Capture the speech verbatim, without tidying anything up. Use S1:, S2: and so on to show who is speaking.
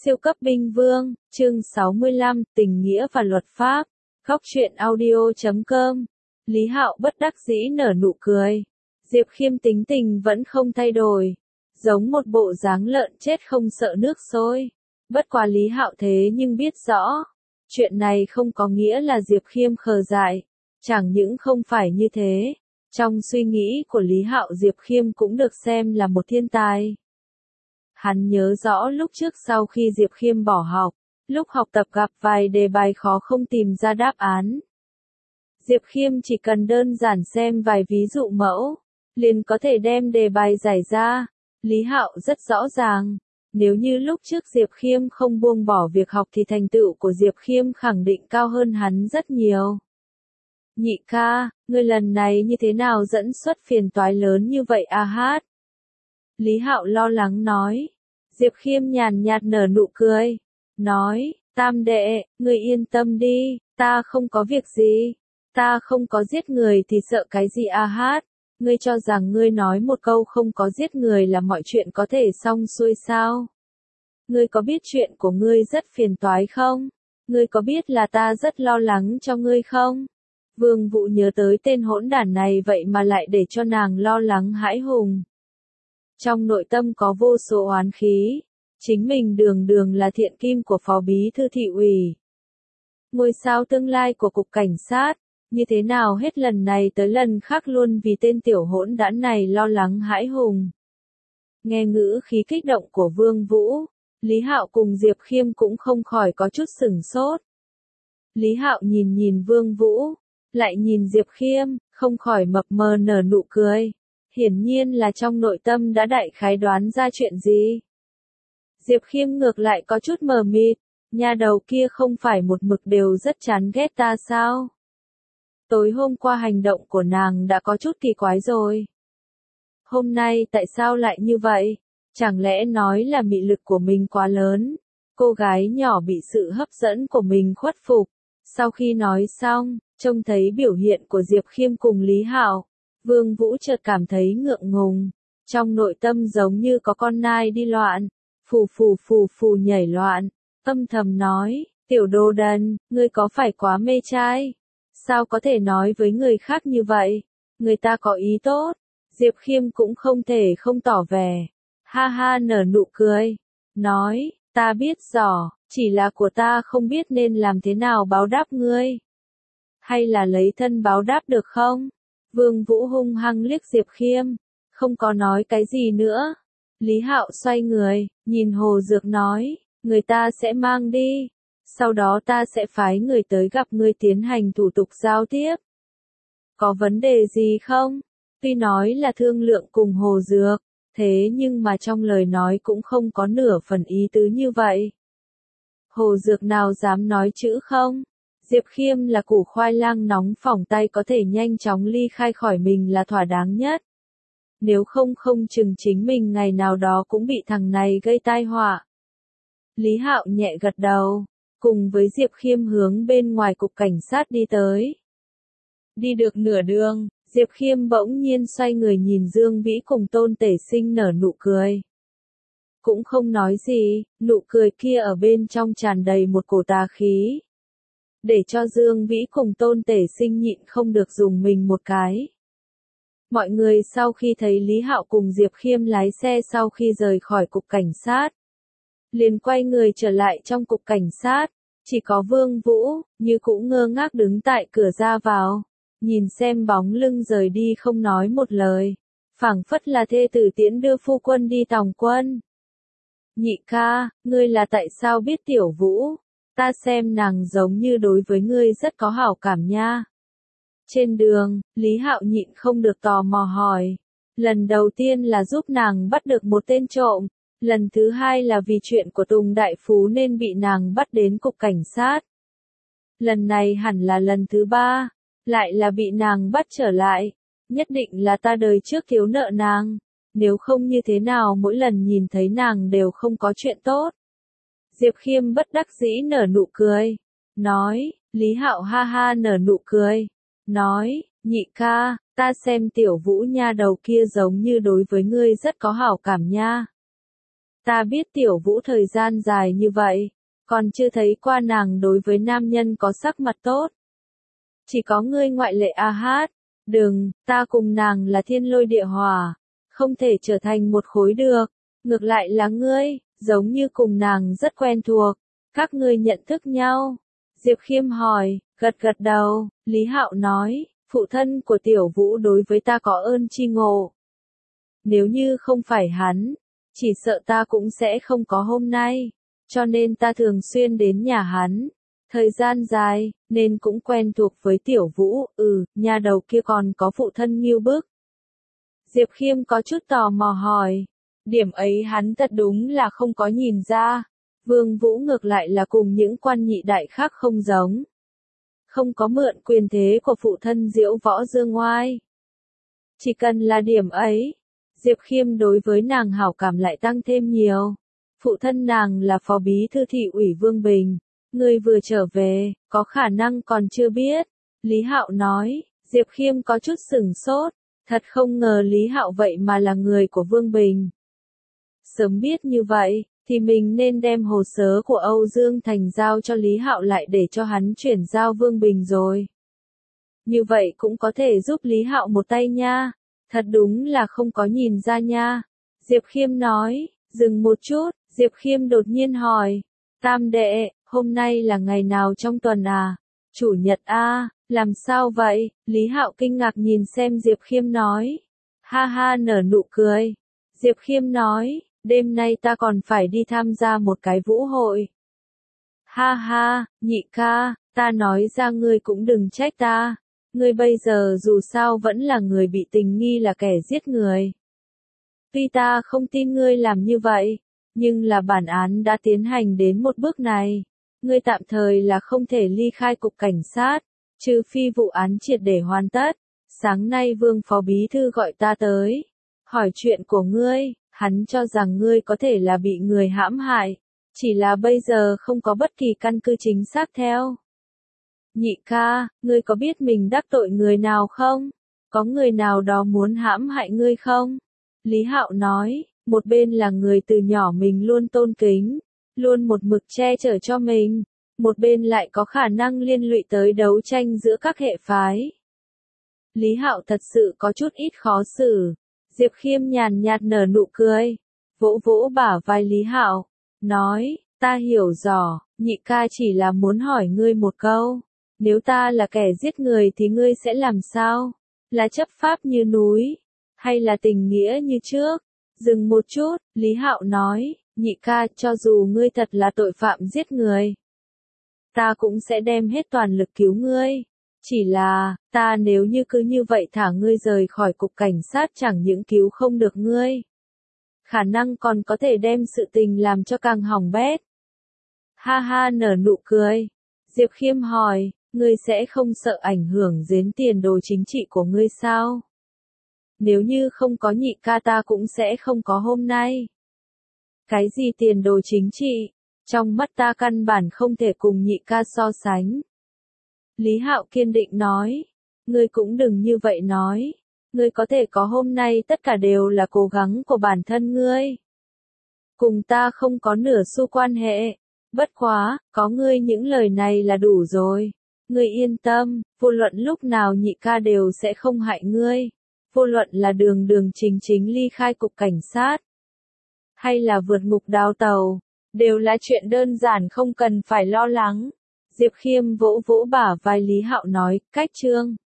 S1: Siêu cấp binh vương, chương sáu mươi lăm, tình nghĩa và luật pháp. Góc truyện audio chấm com. Lý Hạo bất đắc dĩ nở nụ cười. Diệp Khiêm tính tình vẫn không thay đổi, giống một bộ dáng lợn chết không sợ nước sôi. Bất quá Lý Hạo thế nhưng biết rõ, chuyện này không có nghĩa là Diệp Khiêm khờ dại, chẳng những không phải như thế. Trong suy nghĩ của Lý Hạo, Diệp Khiêm cũng được xem là một thiên tài. Hắn nhớ rõ lúc trước sau khi Diệp Khiêm bỏ học, lúc học tập gặp vài đề bài khó không tìm ra đáp án. Diệp Khiêm chỉ cần đơn giản xem vài ví dụ mẫu, liền có thể đem đề bài giải ra. Lý Hạo rất rõ ràng, nếu như lúc trước Diệp Khiêm không buông bỏ việc học thì thành tựu của Diệp Khiêm khẳng định cao hơn hắn rất nhiều. Nhị ca, ngươi lần này như thế nào dẫn xuất phiền toái lớn như vậy a hát? Lý Hạo lo lắng nói. Diệp Khiêm nhàn nhạt nở nụ cười, nói, tam đệ, ngươi yên tâm đi, ta không có việc gì, ta không có giết người thì sợ cái gì a hát, ngươi cho rằng ngươi nói một câu không có giết người là mọi chuyện có thể xong xuôi sao? Ngươi có biết chuyện của ngươi rất phiền toái không? Ngươi có biết là ta rất lo lắng cho ngươi không? Vương Vũ nhớ tới tên hỗn đản này vậy mà lại để cho nàng lo lắng hãi hùng. Trong nội tâm có vô số oán khí, chính mình đường đường là thiện kim của phó bí thư thị ủy, ngôi sao tương lai của cục cảnh sát, như thế nào hết lần này tới lần khác luôn vì tên tiểu hỗn đản này lo lắng hãi hùng. Nghe ngữ khí kích động của Vương Vũ, Lý Hạo cùng Diệp Khiêm cũng không khỏi có chút sửng sốt. Lý Hạo nhìn nhìn Vương Vũ, lại nhìn Diệp Khiêm, không khỏi mập mờ nở nụ cười. Hiển nhiên là trong nội tâm đã đại khái đoán ra chuyện gì. Diệp Khiêm ngược lại có chút mờ mịt, nhà đầu kia không phải một mực đều rất chán ghét ta sao? Tối hôm qua hành động của nàng đã có chút kỳ quái rồi. Hôm nay tại sao lại như vậy? Chẳng lẽ nói là mị lực của mình quá lớn? Cô gái nhỏ bị sự hấp dẫn của mình khuất phục. Sau khi nói xong, trông thấy biểu hiện của Diệp Khiêm cùng Lý Hạo, Vương Vũ chợt cảm thấy ngượng ngùng, trong nội tâm giống như có con nai đi loạn, phù phù phù phù nhảy loạn, âm thầm nói, tiểu đồ đần, ngươi có phải quá mê trai? Sao có thể nói với người khác như vậy? Người ta có ý tốt. Diệp Khiêm cũng không thể không tỏ vẻ, ha ha nở nụ cười, nói, ta biết rõ, chỉ là của ta không biết nên làm thế nào báo đáp ngươi. Hay là lấy thân báo đáp được không? Vương Vũ hung hăng liếc Diệp Khiêm, không có nói cái gì nữa. Lý Hạo xoay người, nhìn Hồ Dược nói, người ta sẽ mang đi, sau đó ta sẽ phái người tới gặp ngươi tiến hành thủ tục giao tiếp. Có vấn đề gì không? Tuy nói là thương lượng cùng Hồ Dược, thế nhưng mà trong lời nói cũng không có nửa phần ý tứ như vậy. Hồ Dược nào dám nói chữ không? Diệp Khiêm là củ khoai lang nóng phỏng tay có thể nhanh chóng ly khai khỏi mình là thỏa đáng nhất. Nếu không không chừng chính mình ngày nào đó cũng bị thằng này gây tai họa. Lý Hạo nhẹ gật đầu, cùng với Diệp Khiêm hướng bên ngoài cục cảnh sát đi tới. Đi được nửa đường, Diệp Khiêm bỗng nhiên xoay người nhìn Dương Vĩ cùng Tôn Tể Sinh nở nụ cười. Cũng không nói gì, nụ cười kia ở bên trong tràn đầy một cổ tà khí. Để cho Dương Vĩ cùng Tôn Tể Sinh nhịn không được dùng mình một cái. Mọi người sau khi thấy Lý Hạo cùng Diệp Khiêm lái xe sau khi rời khỏi cục cảnh sát, liền quay người trở lại trong cục cảnh sát, chỉ có Vương Vũ, như cũng ngơ ngác đứng tại cửa ra vào, nhìn xem bóng lưng rời đi không nói một lời, phảng phất là thê tử tiễn đưa phu quân đi tòng quân. Nhị ca, ngươi là tại sao biết Tiểu Vũ? Ta xem nàng giống như đối với ngươi rất có hảo cảm nha. Trên đường, Lý Hạo nhịn không được tò mò hỏi. Lần đầu tiên là giúp nàng bắt được một tên trộm, lần thứ hai là vì chuyện của Tùng Đại Phú nên bị nàng bắt đến cục cảnh sát. Lần này hẳn là lần thứ ba, lại là bị nàng bắt trở lại. Nhất định là ta đời trước thiếu nợ nàng, nếu không như thế nào mỗi lần nhìn thấy nàng đều không có chuyện tốt. Diệp Khiêm bất đắc dĩ nở nụ cười, nói, Lý Hạo ha ha nở nụ cười, nói, nhị ca, ta xem Tiểu Vũ nha đầu kia giống như đối với ngươi rất có hảo cảm nha. Ta biết Tiểu Vũ thời gian dài như vậy, còn chưa thấy qua nàng đối với nam nhân có sắc mặt tốt. Chỉ có ngươi ngoại lệ a hát, đừng, ta cùng nàng là thiên lôi địa hỏa, không thể trở thành một khối được, ngược lại là ngươi, giống như cùng nàng rất quen thuộc, các ngươi nhận thức nhau. Diệp Khiêm hỏi, gật gật đầu, Lý Hạo nói, phụ thân của Tiểu Vũ đối với ta có ơn tri ngộ. Nếu như không phải hắn, chỉ sợ ta cũng sẽ không có hôm nay, cho nên ta thường xuyên đến nhà hắn. Thời gian dài, nên cũng quen thuộc với Tiểu Vũ, ừ, nhà đầu kia còn có phụ thân nghiêu bức. Diệp Khiêm có chút tò mò hỏi, điểm ấy hắn thật đúng là không có nhìn ra. Vương Vũ ngược lại là cùng những quan nhị đại khác không giống. Không có mượn quyền thế của phụ thân diễu võ dương ngoai. Chỉ cần là điểm ấy, Diệp Khiêm đối với nàng hảo cảm lại tăng thêm nhiều. Phụ thân nàng là phó bí thư thị ủy Vương Bình. Người vừa trở về, có khả năng còn chưa biết. Lý Hạo nói, Diệp Khiêm có chút sửng sốt. Thật không ngờ Lý Hạo vậy mà là người của Vương Bình. Sớm biết như vậy, thì mình nên đem hồ sơ của Âu Dương Thành giao cho Lý Hạo lại để cho hắn chuyển giao Vương Bình rồi. Như vậy cũng có thể giúp Lý Hạo một tay nha. Thật đúng là không có nhìn ra nha. Diệp Khiêm nói, dừng một chút, Diệp Khiêm đột nhiên hỏi, Tam đệ, hôm nay là ngày nào trong tuần à? Chủ nhật a, làm sao vậy? Lý Hạo kinh ngạc nhìn xem Diệp Khiêm nói. Ha ha nở nụ cười. Diệp Khiêm nói, đêm nay ta còn phải đi tham gia một cái vũ hội. Ha ha, nhị ca, ta nói ra ngươi cũng đừng trách ta. Ngươi bây giờ dù sao vẫn là người bị tình nghi là kẻ giết người. Tuy ta không tin ngươi làm như vậy, nhưng là bản án đã tiến hành đến một bước này. Ngươi tạm thời là không thể ly khai cục cảnh sát, trừ phi vụ án triệt để hoàn tất. Sáng nay Vương Phó Bí Thư gọi ta tới, hỏi chuyện của ngươi, hắn cho rằng ngươi có thể là bị người hãm hại, chỉ là bây giờ không có bất kỳ căn cứ chính xác theo. Nhị ca, ngươi có biết mình đắc tội người nào không? Có người nào đó muốn hãm hại ngươi không? Lý Hạo nói, một bên là người từ nhỏ mình luôn tôn kính, luôn một mực che chở cho mình, một bên lại có khả năng liên lụy tới đấu tranh giữa các hệ phái. Lý Hạo thật sự có chút ít khó xử. Diệp Khiêm nhàn nhạt nở nụ cười, vỗ vỗ bả vai Lý Hạo, nói, ta hiểu rõ, nhị ca chỉ là muốn hỏi ngươi một câu, nếu ta là kẻ giết người thì ngươi sẽ làm sao? Là chấp pháp như núi, hay là tình nghĩa như trước? Dừng một chút, Lý Hạo nói, nhị ca, cho dù ngươi thật là tội phạm giết người, ta cũng sẽ đem hết toàn lực cứu ngươi. Chỉ là, ta nếu như cứ như vậy thả ngươi rời khỏi cục cảnh sát chẳng những cứu không được ngươi, khả năng còn có thể đem sự tình làm cho càng hỏng bét. Ha ha nở nụ cười. Diệp Khiêm hỏi, ngươi sẽ không sợ ảnh hưởng đến tiền đồ chính trị của ngươi sao? Nếu như không có nhị ca ta cũng sẽ không có hôm nay. Cái gì tiền đồ chính trị? Trong mắt ta căn bản không thể cùng nhị ca so sánh. Lý Hạo kiên định nói, ngươi cũng đừng như vậy nói, ngươi có thể có hôm nay tất cả đều là cố gắng của bản thân ngươi. Cùng ta không có nửa xu quan hệ, bất quá, có ngươi những lời này là đủ rồi. Ngươi yên tâm, vô luận lúc nào nhị ca đều sẽ không hại ngươi, vô luận là đường đường chính chính ly khai cục cảnh sát, hay là vượt ngục đào tàu, đều là chuyện đơn giản không cần phải lo lắng. Diệp Khiêm vỗ vỗ bả vai Lý Hạo nói, cách chương.